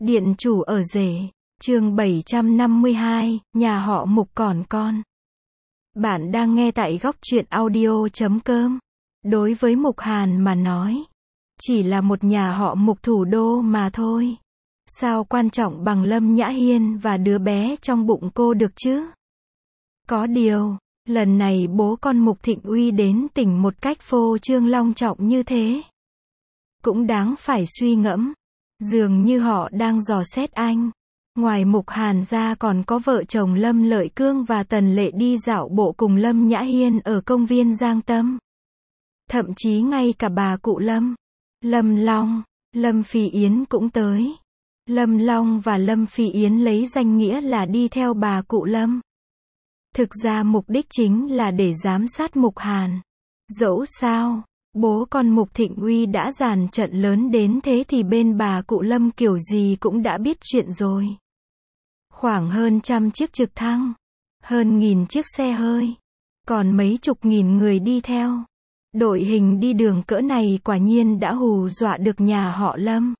Điện chủ ở rể, chương 752, nhà họ Mục còn con. Bạn đang nghe tại góc truyện audio.com. Đối với Mục Hàn mà nói, chỉ là một nhà họ Mục thủ đô mà thôi. Sao quan trọng bằng Lâm Nhã Hiên và đứa bé trong bụng cô được chứ? Có điều, lần này bố con Mục Thịnh Uy đến tỉnh một cách phô trương long trọng như thế. Cũng đáng phải suy ngẫm. Dường như họ đang dò xét anh. Ngoài Mục Hàn ra còn có vợ chồng Lâm Lợi Cương và Tần Lệ đi dạo bộ cùng Lâm Nhã Hiên ở công viên Giang Tâm. Thậm chí ngay cả bà cụ Lâm, Lâm Long, Lâm Phi Yến cũng tới. Lâm Long và Lâm Phi Yến lấy danh nghĩa là đi theo bà cụ Lâm. Thực ra mục đích chính là để giám sát Mục Hàn. Dẫu sao, bố con Mục Thịnh Uy đã dàn trận lớn đến thế thì bên bà cụ Lâm kiểu gì cũng đã biết chuyện rồi. Khoảng hơn 100 chiếc trực thăng, hơn 1000 chiếc xe hơi, còn mấy chục nghìn người đi theo. Đội hình đi đường cỡ này quả nhiên đã hù dọa được nhà họ Lâm.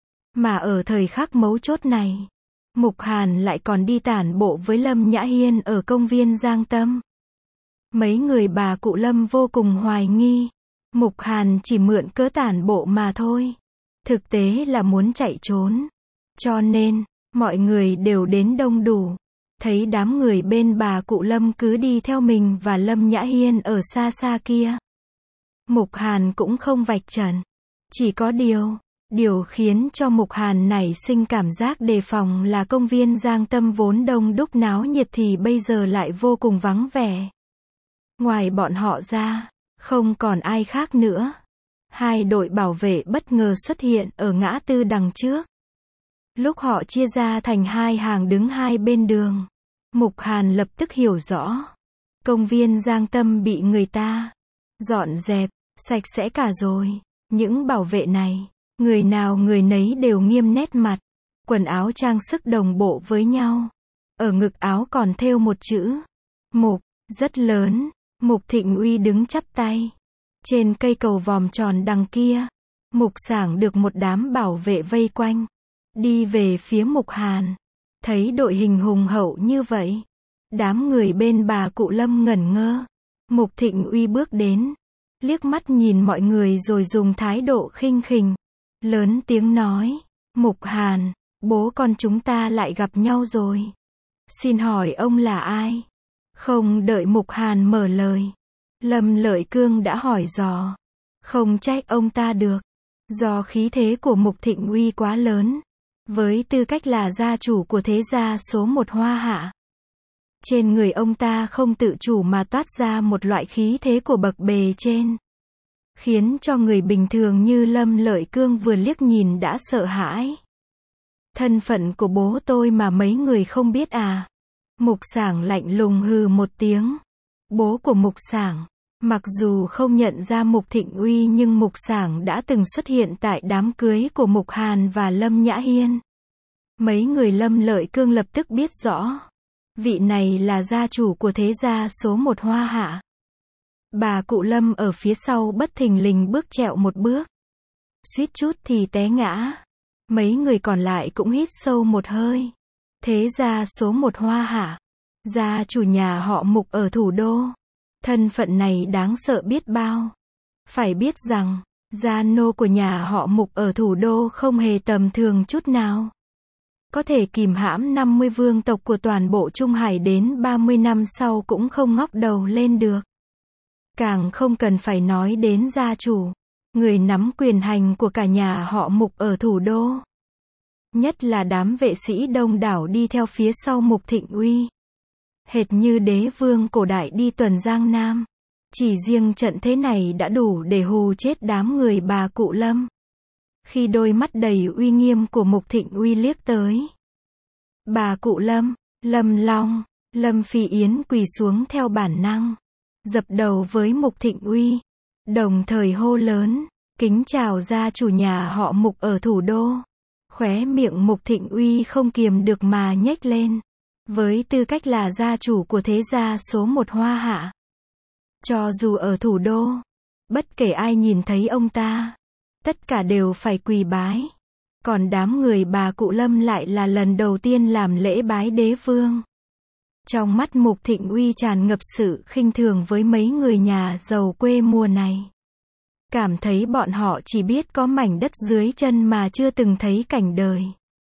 Mà ở thời khắc mấu chốt này, Mục Hàn lại còn đi tản bộ với Lâm Nhã Hiên ở công viên Giang Tâm. Mấy người bà cụ Lâm vô cùng hoài nghi. Mục Hàn chỉ mượn cớ tản bộ mà thôi. Thực tế là muốn chạy trốn. Cho nên, mọi người đều đến đông đủ. Thấy đám người bên bà cụ Lâm cứ đi theo mình và Lâm Nhã Hiên ở xa xa kia. Mục Hàn cũng không vạch trần. Chỉ có điều khiến cho Mục Hàn nảy sinh cảm giác đề phòng là công viên Giang Tâm vốn đông đúc náo nhiệt thì bây giờ lại vô cùng vắng vẻ. Ngoài bọn họ ra, không còn ai khác nữa. Hai đội bảo vệ bất ngờ xuất hiện ở ngã tư đằng trước. Lúc họ chia ra thành hai hàng đứng hai bên đường, Mục Hàn lập tức hiểu rõ. Công viên Giang Tâm bị người ta dọn dẹp sạch sẽ cả rồi. Những bảo vệ này, người nào người nấy đều nghiêm nét mặt, quần áo trang sức đồng bộ với nhau. Ở ngực áo còn thêu một chữ Mục, rất lớn. Mục Thịnh Uy đứng chắp tay. Trên cây cầu vòm tròn đằng kia, Mục Sảng được một đám bảo vệ vây quanh. Đi về phía Mục Hàn. Thấy đội hình hùng hậu như vậy, đám người bên bà cụ Lâm ngẩn ngơ. Mục Thịnh Uy bước đến, liếc mắt nhìn mọi người rồi dùng thái độ khinh khỉnh, lớn tiếng nói, Mục Hàn, bố con chúng ta lại gặp nhau rồi. Xin hỏi ông là ai? Không đợi Mục Hàn mở lời, Lâm Lợi Cương đã hỏi dò. Không trách ông ta được. Do khí thế của Mục Thịnh Uy quá lớn. Với tư cách là gia chủ của thế gia số 1 Hoa Hạ. Trên người ông ta không tự chủ mà toát ra một loại khí thế của bậc bề trên. Khiến cho người bình thường như Lâm Lợi Cương vừa liếc nhìn đã sợ hãi. Thân phận của bố tôi mà mấy người không biết à? Mục Sảng lạnh lùng hừ một tiếng. Bố của Mục Sảng, mặc dù không nhận ra Mục Thịnh Uy nhưng Mục Sảng đã từng xuất hiện tại đám cưới của Mục Hàn và Lâm Nhã Hiên. Mấy người Lâm Lợi Cương lập tức biết rõ. Vị này là gia chủ của thế gia số 1 Hoa Hạ. Bà cụ Lâm ở phía sau bất thình lình bước trẹo một bước. Suýt chút thì té ngã. Mấy người còn lại cũng hít sâu một hơi. Thế gia số 1 Hoa Hạ. Gia chủ nhà họ Mục ở thủ đô. Thân phận này đáng sợ biết bao. Phải biết rằng, gia nô của nhà họ Mục ở thủ đô không hề tầm thường chút nào. Có thể kìm hãm 50 vương tộc của toàn bộ Trung Hải đến 30 năm sau cũng không ngóc đầu lên được. Càng không cần phải nói đến gia chủ, người nắm quyền hành của cả nhà họ Mục ở thủ đô. Nhất là đám vệ sĩ đông đảo đi theo phía sau Mục Thịnh Uy. Hệt như đế vương cổ đại đi tuần Giang Nam. Chỉ riêng trận thế này đã đủ để hù chết đám người bà cụ Lâm. Khi đôi mắt đầy uy nghiêm của Mục Thịnh Uy liếc tới, bà cụ Lâm, Lâm Long, Lâm Phi Yến quỳ xuống theo bản năng, dập đầu với Mục Thịnh Uy, đồng thời hô lớn, kính chào gia chủ nhà họ Mục ở thủ đô. Khóe miệng Mục Thịnh Uy không kiềm được mà nhếch lên. Với tư cách là gia chủ của thế gia số 1 Hoa Hạ, cho dù ở thủ đô, bất kể ai nhìn thấy ông ta, tất cả đều phải quỳ bái. Còn đám người bà cụ Lâm lại là lần đầu tiên làm lễ bái đế vương. Trong mắt Mục Thịnh Uy tràn ngập sự khinh thường với mấy người nhà giàu quê mùa này. Cảm thấy bọn họ chỉ biết có mảnh đất dưới chân mà chưa từng thấy cảnh đời.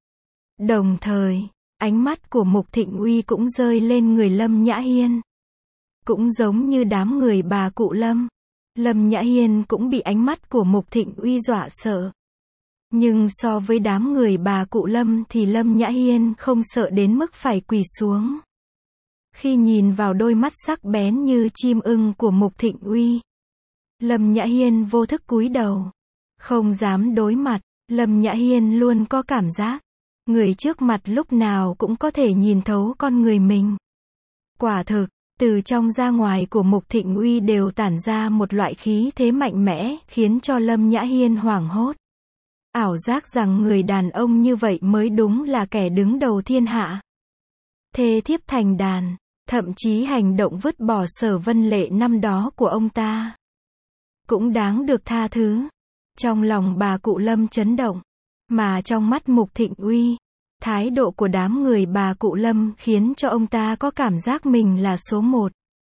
Đồng thời, ánh mắt của Mục Thịnh Uy cũng rơi lên người Lâm Nhã Hiên. Cũng giống như đám người bà cụ Lâm, Lâm Nhã Hiên cũng bị ánh mắt của Mục Thịnh Uy dọa sợ. Nhưng so với đám người bà cụ Lâm thì Lâm Nhã Hiên không sợ đến mức phải quỳ xuống. Khi nhìn vào đôi mắt sắc bén như chim ưng của Mục Thịnh Uy, Lâm Nhã Hiên vô thức cúi đầu, không dám đối mặt. Lâm Nhã Hiên luôn có cảm giác, người trước mặt lúc nào cũng có thể nhìn thấu con người mình. Quả thực, từ trong ra ngoài của Mục Thịnh Uy đều tản ra một loại khí thế mạnh mẽ, khiến cho Lâm Nhã Hiên hoảng hốt. Ảo giác rằng người đàn ông như vậy mới đúng là kẻ đứng đầu thiên hạ. Thê thiếp thành đàn, thậm chí hành động vứt bỏ Sở Vân Lệ năm đó của ông ta cũng đáng được tha thứ. Trong lòng bà cụ Lâm chấn động, mà trong mắt Mục Thịnh Uy, thái độ của đám người bà cụ Lâm khiến cho ông ta có cảm giác mình là số một.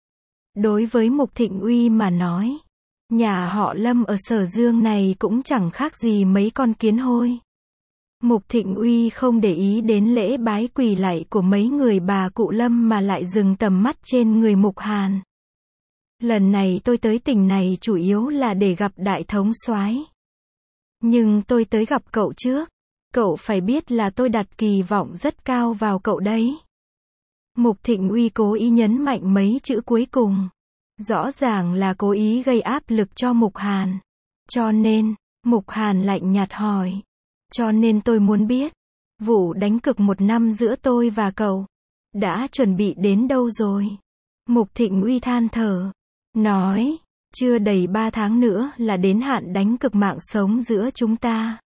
Đối với Mục Thịnh Uy mà nói, nhà họ Lâm ở Sở Dương này cũng chẳng khác gì mấy con kiến hôi. Mục Thịnh Uy không để ý đến lễ bái quỳ lạy của mấy người bà cụ Lâm mà lại dừng tầm mắt trên người Mục Hàn. Lần này tôi tới tỉnh này chủ yếu là để gặp đại thống soái. Nhưng tôi tới gặp cậu trước. Cậu phải biết là tôi đặt kỳ vọng rất cao vào cậu đấy. Mục Thịnh Uy cố ý nhấn mạnh mấy chữ cuối cùng. Rõ ràng là cố ý gây áp lực cho Mục Hàn. Cho nên, Mục Hàn lạnh nhạt hỏi. Cho nên tôi muốn biết, vụ đánh cược 1 năm giữa tôi và cậu đã chuẩn bị đến đâu rồi? Mục Thịnh Uy than thở, nói, chưa đầy 3 tháng nữa là đến hạn đánh cược mạng sống giữa chúng ta.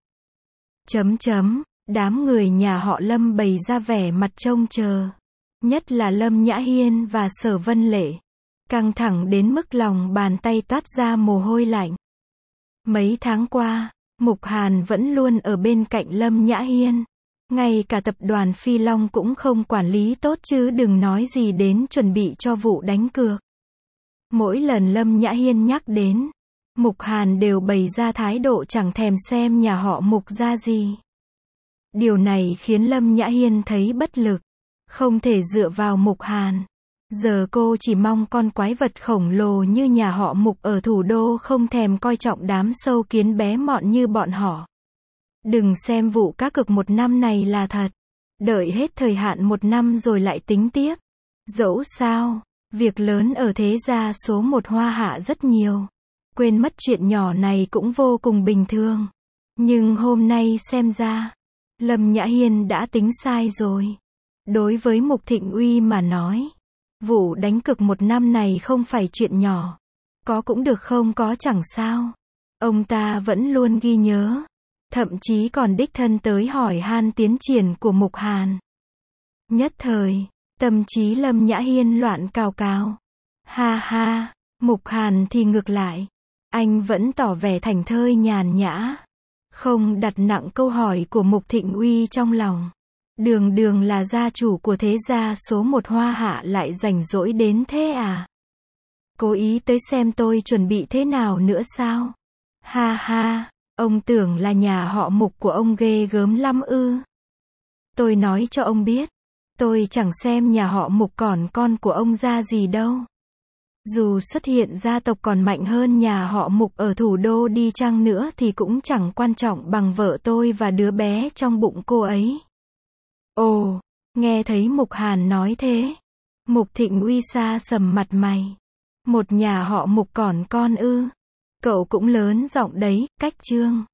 Đám người nhà họ Lâm bày ra vẻ mặt trông chờ. Nhất là Lâm Nhã Hiên và Sở Vân Lệ. Căng thẳng đến mức lòng bàn tay toát ra mồ hôi lạnh. Mấy tháng qua, Mục Hàn vẫn luôn ở bên cạnh Lâm Nhã Hiên. Ngay cả tập đoàn Phi Long cũng không quản lý tốt chứ đừng nói gì đến chuẩn bị cho vụ đánh cược. Mỗi lần Lâm Nhã Hiên nhắc đến, Mục Hàn đều bày ra thái độ chẳng thèm xem nhà họ Mục ra gì. Điều này khiến Lâm Nhã Hiên thấy bất lực, không thể dựa vào Mục Hàn. Giờ cô chỉ mong con quái vật khổng lồ như nhà họ Mục ở thủ đô không thèm coi trọng đám sâu kiến bé mọn như bọn họ. Đừng xem vụ cá cược 1 năm này là thật. Đợi hết thời hạn 1 năm rồi lại tính tiếp. Dẫu sao, việc lớn ở thế gia số 1 Hoa Hạ rất nhiều. Quên mất chuyện nhỏ này cũng vô cùng bình thường. Nhưng hôm nay xem ra, Lâm Nhã Hiên đã tính sai rồi. Đối với Mục Thịnh Uy mà nói, vụ đánh cược 1 năm này không phải chuyện nhỏ. Có cũng được không có chẳng sao. Ông ta vẫn luôn ghi nhớ. Thậm chí còn đích thân tới hỏi han tiến triển của Mục Hàn. Nhất thời, tâm trí Lâm Nhã Hiên loạn cào cào. Ha ha, Mục Hàn thì ngược lại. Anh vẫn tỏ vẻ thảnh thơi nhàn nhã. Không đặt nặng câu hỏi của Mục Thịnh Uy trong lòng. Đường đường là gia chủ của thế gia số 1 Hoa Hạ lại rảnh rỗi đến thế à? Cố ý tới xem tôi chuẩn bị thế nào nữa sao? Ha ha, ông tưởng là nhà họ Mục của ông ghê gớm lắm ư? Tôi nói cho ông biết, tôi chẳng xem nhà họ Mục còn con của ông ra gì đâu. Dù xuất hiện gia tộc còn mạnh hơn nhà họ Mục ở thủ đô đi chăng nữa thì cũng chẳng quan trọng bằng vợ tôi và đứa bé trong bụng cô ấy. Ồ, nghe thấy Mục Hàn nói thế, Mục Thịnh Uy xa sầm mặt mày. Một nhà họ Mục còn con ư? Cậu cũng lớn giọng đấy, cách trương.